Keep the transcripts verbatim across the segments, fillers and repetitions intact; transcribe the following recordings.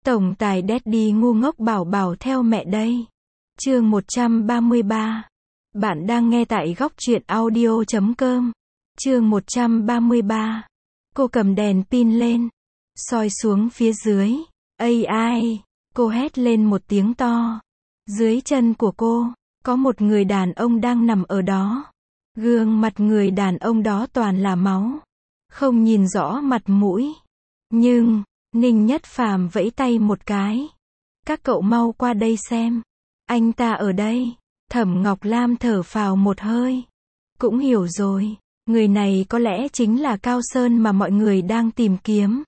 Tổng tài Daddy ngu ngốc bảo bảo theo mẹ đây. Chương một trăm ba mươi ba. Bạn đang nghe tại góc truyện audio chấm com. Chương một trăm ba mươi ba. Cô cầm đèn pin lên, soi xuống phía dưới. Ây ai, cô hét lên một tiếng to. Dưới chân của cô, có một người đàn ông đang nằm ở đó. Gương mặt người đàn ông đó toàn là máu, không nhìn rõ mặt mũi. Nhưng, Ninh Nhất Phàm vẫy tay một cái. Các cậu mau qua đây xem. Anh ta ở đây. Thẩm Ngọc Lam thở phào một hơi. Cũng hiểu rồi. Người này có lẽ chính là Cao Sơn mà mọi người đang tìm kiếm.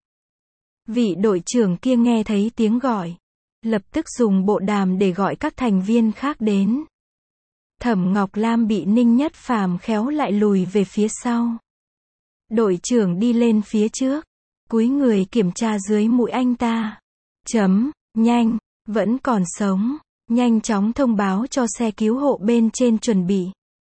Vị đội trưởng kia nghe thấy tiếng gọi, lập tức dùng bộ đàm để gọi các thành viên khác đến. Thẩm Ngọc Lam bị Ninh Nhất Phàm khéo lại lùi về phía sau. Đội trưởng đi lên phía trước, cúi người kiểm tra dưới mũi anh ta. Chấm, nhanh, vẫn còn sống. Nhanh chóng thông báo cho xe cứu hộ bên trên chuẩn bị.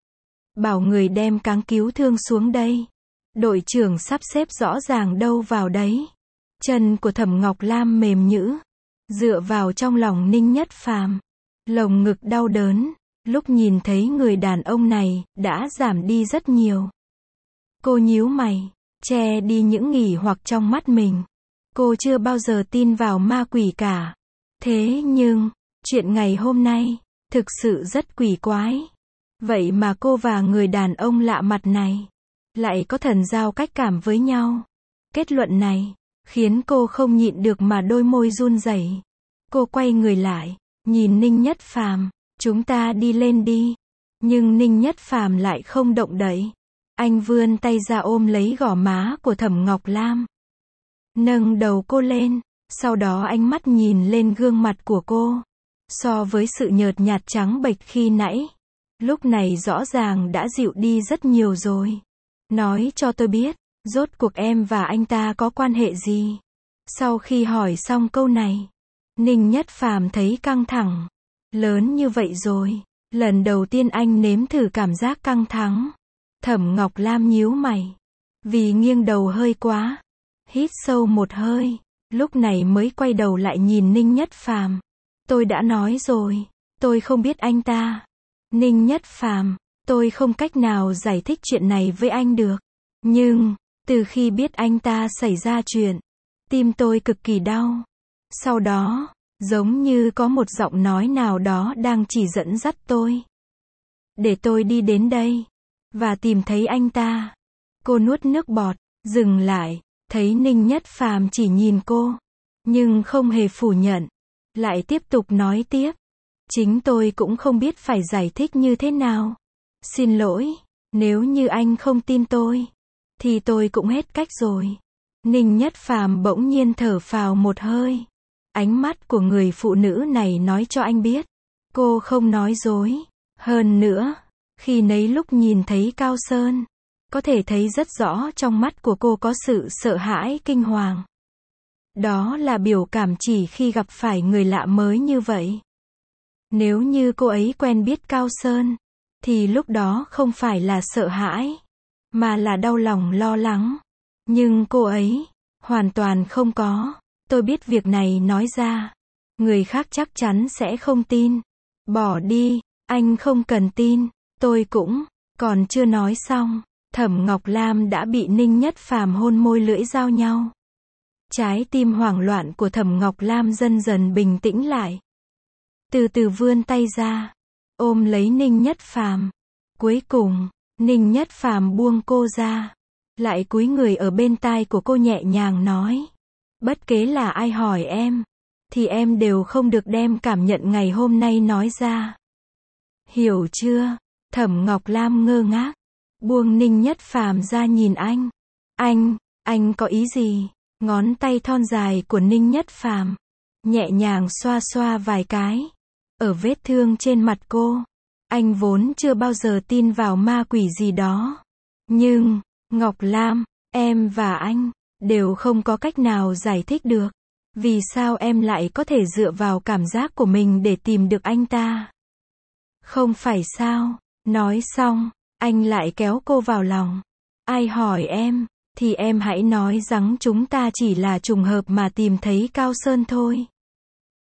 Bảo người đem cáng cứu thương xuống đây. Đội trưởng sắp xếp rõ ràng đâu vào đấy. Chân của Thẩm Ngọc Lam mềm nhũn, dựa vào trong lòng Ninh Nhất Phàm. Lồng ngực đau đớn, lúc nhìn thấy người đàn ông này, đã giảm đi rất nhiều. Cô nhíu mày, che đi những nghỉ hoặc trong mắt mình. Cô chưa bao giờ tin vào ma quỷ cả. Thế nhưng, chuyện ngày hôm nay, thực sự rất quỷ quái. Vậy mà cô và người đàn ông lạ mặt này, lại có thần giao cách cảm với nhau. Kết luận này, khiến cô không nhịn được mà đôi môi run rẩy. Cô quay người lại, nhìn Ninh Nhất Phàm, chúng ta đi lên đi. Nhưng Ninh Nhất Phàm lại không động đậy. Anh vươn tay ra ôm lấy gò má của Thẩm Ngọc Lam. Nâng đầu cô lên, sau đó ánh mắt nhìn lên gương mặt của cô. So với sự nhợt nhạt trắng bệch khi nãy, lúc này rõ ràng đã dịu đi rất nhiều rồi. Nói cho tôi biết, rốt cuộc em và anh ta có quan hệ gì? Sau khi hỏi xong câu này, Ninh Nhất Phàm thấy căng thẳng. Lớn như vậy rồi, lần đầu tiên anh nếm thử cảm giác căng thẳng. Thẩm Ngọc Lam nhíu mày, vì nghiêng đầu hơi quá. Hít sâu một hơi, lúc này mới quay đầu lại nhìn Ninh Nhất Phàm. Tôi đã nói rồi, tôi không biết anh ta. Ninh Nhất Phàm, tôi không cách nào giải thích chuyện này với anh được. Nhưng, từ khi biết anh ta xảy ra chuyện, tim tôi cực kỳ đau. Sau đó, giống như có một giọng nói nào đó đang chỉ dẫn dắt tôi. Để tôi đi đến đây, và tìm thấy anh ta. Cô nuốt nước bọt, dừng lại, thấy Ninh Nhất Phàm chỉ nhìn cô, nhưng không hề phủ nhận. Lại tiếp tục nói tiếp. Chính tôi cũng không biết phải giải thích như thế nào. Xin lỗi, nếu như anh không tin tôi, thì tôi cũng hết cách rồi. Ninh Nhất Phàm bỗng nhiên thở phào một hơi. Ánh mắt của người phụ nữ này nói cho anh biết, cô không nói dối. Hơn nữa, khi nấy lúc nhìn thấy Cao Sơn, có thể thấy rất rõ trong mắt của cô có sự sợ hãi kinh hoàng. Đó là biểu cảm chỉ khi gặp phải người lạ mới như vậy. Nếu như cô ấy quen biết Cao Sơn, thì lúc đó không phải là sợ hãi, mà là đau lòng lo lắng. Nhưng cô ấy, hoàn toàn không có. Tôi biết việc này nói ra, người khác chắc chắn sẽ không tin. Bỏ đi, anh không cần tin, tôi cũng, còn chưa nói xong, Thẩm Ngọc Lam đã bị Ninh Nhất Phàm hôn môi lưỡi giao nhau. Trái tim hoảng loạn của Thẩm Ngọc Lam dần dần bình tĩnh lại. Từ từ vươn tay ra, ôm lấy Ninh Nhất Phàm. Cuối cùng, Ninh Nhất Phàm buông cô ra, lại cúi người ở bên tai của cô nhẹ nhàng nói. Bất kể là ai hỏi em, thì em đều không được đem cảm nhận ngày hôm nay nói ra. Hiểu chưa? Thẩm Ngọc Lam ngơ ngác, buông Ninh Nhất Phàm ra nhìn anh. Anh, anh có ý gì? Ngón tay thon dài của Ninh Nhất Phàm nhẹ nhàng xoa xoa vài cái ở vết thương trên mặt cô. Anh vốn chưa bao giờ tin vào ma quỷ gì đó. Nhưng, Ngọc Lam, em và anh đều không có cách nào giải thích được. Vì sao em lại có thể dựa vào cảm giác của mình để tìm được anh ta? Không phải sao? Nói xong, anh lại kéo cô vào lòng. Ai hỏi em, thì em hãy nói rằng chúng ta chỉ là trùng hợp mà tìm thấy Cao Sơn thôi.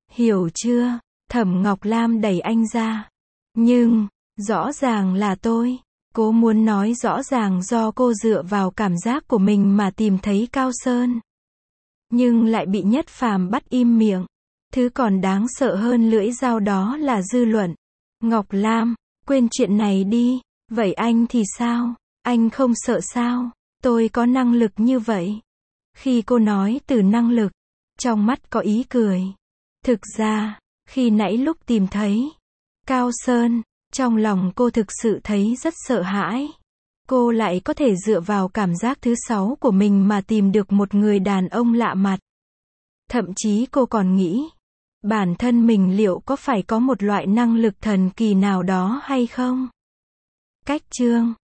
Hiểu chưa? Thẩm Ngọc Lam đẩy anh ra. Nhưng, rõ ràng là tôi. Cô muốn nói rõ ràng do cô dựa vào cảm giác của mình mà tìm thấy Cao Sơn. Nhưng lại bị Nhất Phàm bắt im miệng. Thứ còn đáng sợ hơn lưỡi dao đó là dư luận. Ngọc Lam, quên chuyện này đi. Vậy anh thì sao? Anh không sợ sao? Tôi có năng lực như vậy. Khi cô nói từ năng lực, trong mắt có ý cười. Thực ra, khi nãy lúc tìm thấy Cao Sơn, trong lòng cô thực sự thấy rất sợ hãi. Cô lại có thể dựa vào cảm giác thứ sáu của mình mà tìm được một người đàn ông lạ mặt. Thậm chí cô còn nghĩ, bản thân mình liệu có phải có một loại năng lực thần kỳ nào đó hay không? Cách chương